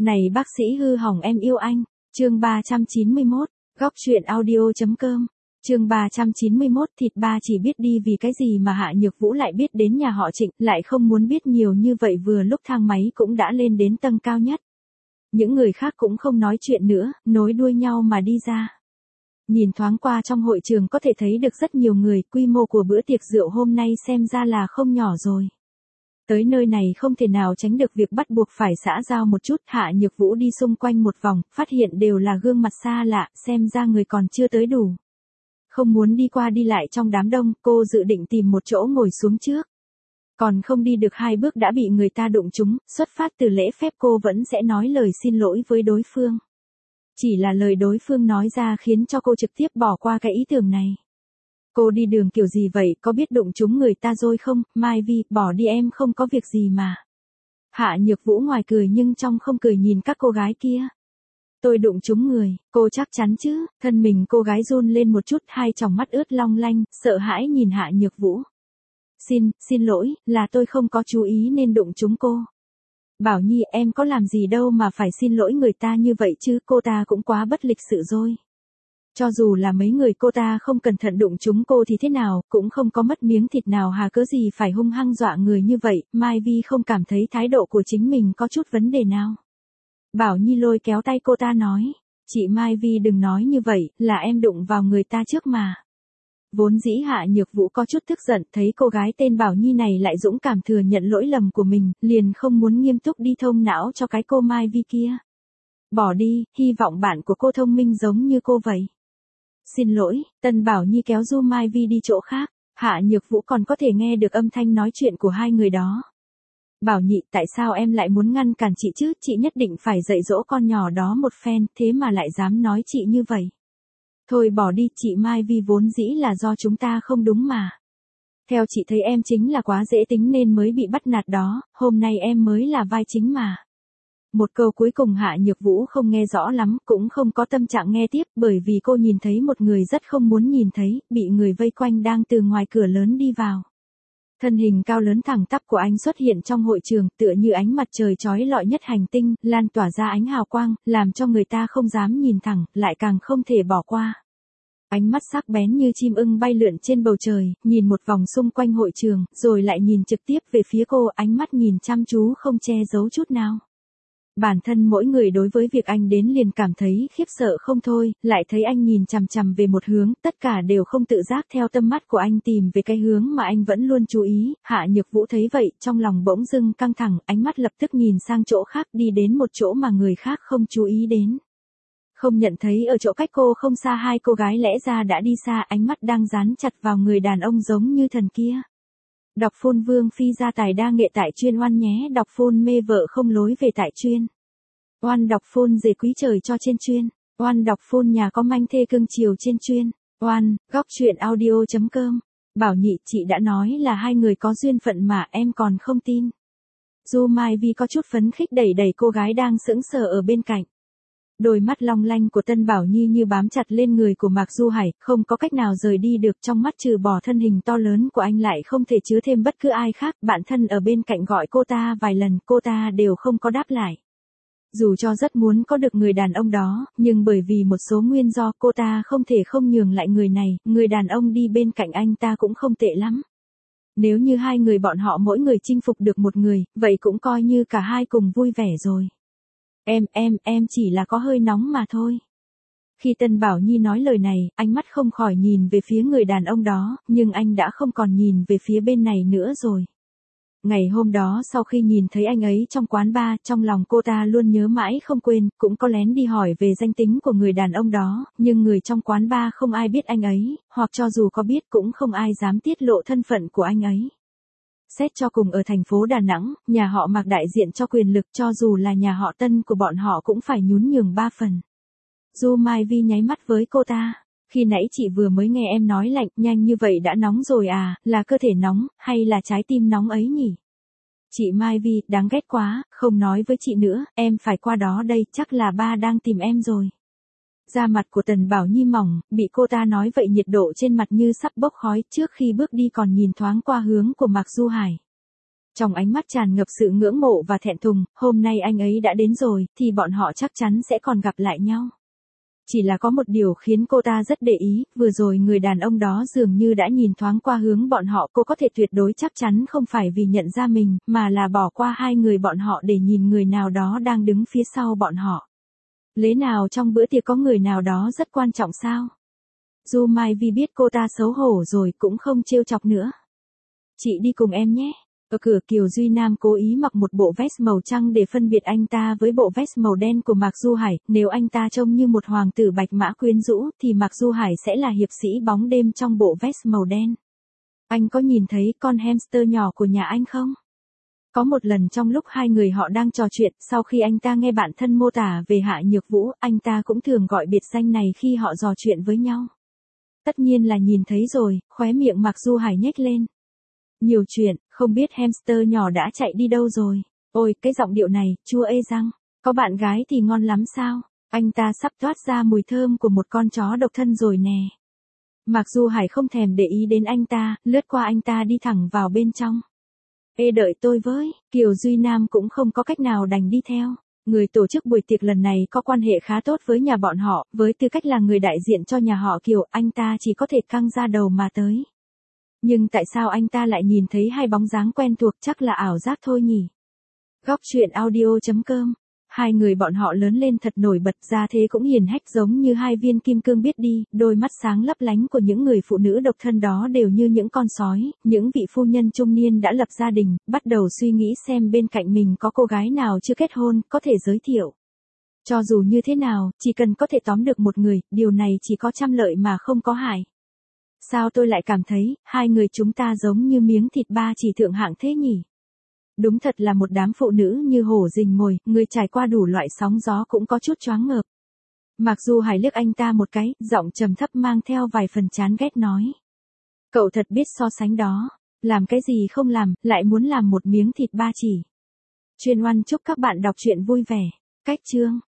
Này bác sĩ hư hỏng em yêu anh. Chương 391, góc truyện audio.com. Chương 391, thịt ba chỉ biết đi vì cái gì mà Hạ Nhược Vũ lại biết đến nhà họ Trịnh, lại không muốn biết nhiều như vậy, vừa lúc thang máy cũng đã lên đến tầng cao nhất. Những người khác cũng không nói chuyện nữa, nối đuôi nhau mà đi ra. Nhìn thoáng qua trong hội trường có thể thấy được rất nhiều người, quy mô của bữa tiệc rượu hôm nay xem ra là không nhỏ rồi. Tới nơi này không thể nào tránh được việc bắt buộc phải xã giao một chút. Hạ Nhược Vũ đi xung quanh một vòng, phát hiện đều là gương mặt xa lạ, xem ra người còn chưa tới đủ. Không muốn đi qua đi lại trong đám đông, cô dự định tìm một chỗ ngồi xuống trước. Còn không đi được 2 bước đã bị người ta đụng trúng, xuất phát từ lễ phép cô vẫn sẽ nói lời xin lỗi với đối phương. Chỉ là lời đối phương nói ra khiến cho cô trực tiếp bỏ qua cái ý tưởng này. Cô đi đường kiểu gì vậy, có biết đụng trúng người ta rồi không? Mai Vi, bỏ đi em không có việc gì mà. Hạ Nhược Vũ ngoài cười nhưng trong không cười nhìn các cô gái kia. Tôi đụng trúng người, cô chắc chắn chứ? Thân mình cô gái run lên một chút, hai tròng mắt ướt long lanh, sợ hãi nhìn Hạ Nhược Vũ. Xin lỗi, là tôi không có chú ý nên đụng trúng cô. Bảo Nhi, em có làm gì đâu mà phải xin lỗi người ta như vậy chứ, cô ta cũng quá bất lịch sự rồi. Cho dù là mấy người cô ta không cẩn thận đụng trúng cô thì thế nào, cũng không có mất miếng thịt nào hà, cớ gì phải hung hăng dọa người như vậy. Mai Vi không cảm thấy thái độ của chính mình có chút vấn đề nào. Bảo Nhi lôi kéo tay cô ta nói, chị Mai Vi đừng nói như vậy, là em đụng vào người ta trước mà. Vốn dĩ Hạ Nhược Vũ có chút tức giận, thấy cô gái tên Bảo Nhi này lại dũng cảm thừa nhận lỗi lầm của mình, liền không muốn nghiêm túc đi thông não cho cái cô Mai Vi kia. Bỏ đi, hy vọng bạn của cô thông minh giống như cô vậy. Xin lỗi, Tân Bảo Nhi kéo Du Mai Vi đi chỗ khác. Hạ Nhược Vũ còn có thể nghe được âm thanh nói chuyện của hai người đó. Bảo Nhị, tại sao em lại muốn ngăn cản chị chứ? Chị nhất định phải dạy dỗ con nhỏ đó một phen, thế mà lại dám nói chị như vậy. Thôi bỏ đi, chị Mai Vi, vốn dĩ là do chúng ta không đúng mà. Theo chị thấy em chính là quá dễ tính nên mới bị bắt nạt đó, hôm nay em mới là vai chính mà. Một câu cuối cùng Hạ Nhược Vũ không nghe rõ lắm, cũng không có tâm trạng nghe tiếp, bởi vì cô nhìn thấy một người rất không muốn nhìn thấy, bị người vây quanh đang từ ngoài cửa lớn đi vào. Thân hình cao lớn thẳng tắp của anh xuất hiện trong hội trường, tựa như ánh mặt trời chói lọi nhất hành tinh, lan tỏa ra ánh hào quang, làm cho người ta không dám nhìn thẳng, lại càng không thể bỏ qua. Ánh mắt sắc bén như chim ưng bay lượn trên bầu trời, nhìn một vòng xung quanh hội trường, rồi lại nhìn trực tiếp về phía cô, ánh mắt nhìn chăm chú không che giấu chút nào. Bản thân mỗi người đối với việc anh đến liền cảm thấy khiếp sợ không thôi, lại thấy anh nhìn chằm chằm về một hướng, tất cả đều không tự giác theo tâm mắt của anh tìm về cái hướng mà anh vẫn luôn chú ý. Hạ Nhược Vũ thấy vậy, trong lòng bỗng dưng căng thẳng, ánh mắt lập tức nhìn sang chỗ khác, đi đến một chỗ mà người khác không chú ý đến. Không nhận thấy ở chỗ cách cô không xa hai cô gái lẽ ra đã đi xa, ánh mắt đang dán chặt vào người đàn ông giống như thần kia. Đọc phun Vương Phi gia tài đa nghệ tại chuyên oan nhé, đọc phun mê vợ không lối về tại chuyên. Oan đọc phun dề quý trời cho trên chuyên. Oan đọc phun nhà có manh thê cưng chiều trên chuyên. Oan, góc truyện audio.com. Bảo Nhị, chị đã nói là hai người có duyên phận mà em còn không tin. Du Mai Vi có chút phấn khích đẩy đẩy cô gái đang sững sờ ở bên cạnh. Đôi mắt long lanh của Tân Bảo Nhi như bám chặt lên người của Mạc Du Hải, không có cách nào rời đi được, trong mắt trừ bỏ thân hình to lớn của anh lại không thể chứa thêm bất cứ ai khác, bạn thân ở bên cạnh gọi cô ta vài lần, cô ta đều không có đáp lại. Dù cho rất muốn có được người đàn ông đó, nhưng bởi vì một số nguyên do cô ta không thể không nhường lại người này, người đàn ông đi bên cạnh anh ta cũng không tệ lắm. Nếu như hai người bọn họ mỗi người chinh phục được một người, vậy cũng coi như cả hai cùng vui vẻ rồi. Em chỉ là có hơi nóng mà thôi. Khi Tân Bảo Nhi nói lời này, ánh mắt không khỏi nhìn về phía người đàn ông đó, nhưng anh đã không còn nhìn về phía bên này nữa rồi. Ngày hôm đó sau khi nhìn thấy anh ấy trong quán bar, trong lòng cô ta luôn nhớ mãi không quên, cũng có lén đi hỏi về danh tính của người đàn ông đó, nhưng người trong quán bar không ai biết anh ấy, hoặc cho dù có biết cũng không ai dám tiết lộ thân phận của anh ấy. Xét cho cùng ở thành phố Đà Nẵng, nhà họ Mạc đại diện cho quyền lực, cho dù là nhà họ Tân của bọn họ cũng phải nhún nhường 3 phần. Du Mai Vi nháy mắt với cô ta. Khi nãy chị vừa mới nghe em nói lạnh, nhanh như vậy đã nóng rồi à, là cơ thể nóng, hay là trái tim nóng ấy nhỉ? Chị Mai Vi, đáng ghét quá, không nói với chị nữa, em phải qua đó đây, chắc là ba đang tìm em rồi. Da mặt của Tần Bảo Nhi mỏng, bị cô ta nói vậy nhiệt độ trên mặt như sắp bốc khói, trước khi bước đi còn nhìn thoáng qua hướng của Mạc Du Hải. Trong ánh mắt tràn ngập sự ngưỡng mộ và thẹn thùng, hôm nay anh ấy đã đến rồi, thì bọn họ chắc chắn sẽ còn gặp lại nhau. Chỉ là có một điều khiến cô ta rất để ý, vừa rồi người đàn ông đó dường như đã nhìn thoáng qua hướng bọn họ, cô có thể tuyệt đối chắc chắn không phải vì nhận ra mình, mà là bỏ qua hai người bọn họ để nhìn người nào đó đang đứng phía sau bọn họ. Lẽ nào trong bữa tiệc có người nào đó rất quan trọng sao? Du Mai Vi biết cô ta xấu hổ rồi cũng không trêu chọc nữa. Chị đi cùng em nhé. Ở cửa Kiều Duy Nam cố ý mặc một bộ vest màu trắng để phân biệt anh ta với bộ vest màu đen của Mạc Du Hải, nếu anh ta trông như một hoàng tử bạch mã quyến rũ thì Mạc Du Hải sẽ là hiệp sĩ bóng đêm trong bộ vest màu đen. Anh có nhìn thấy con hamster nhỏ của nhà anh không? Có một lần trong lúc hai người họ đang trò chuyện, sau khi anh ta nghe bạn thân mô tả về Hạ Nhược Vũ, anh ta cũng thường gọi biệt danh này khi họ trò chuyện với nhau. Tất nhiên là nhìn thấy rồi, khóe miệng Mạc Du Hải nhếch lên. Nhiều chuyện, không biết hamster nhỏ đã chạy đi đâu rồi. Ôi, cái giọng điệu này, chua ê răng. Có bạn gái thì ngon lắm sao? Anh ta sắp toát ra mùi thơm của một con chó độc thân rồi nè. Mạc Du Hải không thèm để ý đến anh ta, lướt qua anh ta đi thẳng vào bên trong. Ê đợi tôi với, Kiều Duy Nam cũng không có cách nào đành đi theo. Người tổ chức buổi tiệc lần này có quan hệ khá tốt với nhà bọn họ, với tư cách là người đại diện cho nhà họ Kiều, anh ta chỉ có thể căng ra đầu mà tới. Nhưng tại sao anh ta lại nhìn thấy hai bóng dáng quen thuộc, chắc là ảo giác thôi nhỉ? Góc truyện audio.com. Hai người bọn họ lớn lên thật nổi bật, ra thế cũng hiền hách giống như hai viên kim cương biết đi, đôi mắt sáng lấp lánh của những người phụ nữ độc thân đó đều như những con sói, những vị phu nhân trung niên đã lập gia đình, bắt đầu suy nghĩ xem bên cạnh mình có cô gái nào chưa kết hôn, có thể giới thiệu. Cho dù như thế nào, chỉ cần có thể tóm được một người, điều này chỉ có trăm lợi mà không có hại. Sao tôi lại cảm thấy, hai người chúng ta giống như miếng thịt ba chỉ thượng hạng thế nhỉ? Đúng thật là một đám phụ nữ như hổ rình mồi, người trải qua đủ loại sóng gió cũng có chút choáng ngợp. Mặc dù Hải liếc anh ta một cái, giọng trầm thấp mang theo vài phần chán ghét nói. Cậu thật biết so sánh đó, làm cái gì không làm, lại muốn làm một miếng thịt ba chỉ. Chuyên Oan chúc các bạn đọc truyện vui vẻ. Cách chương.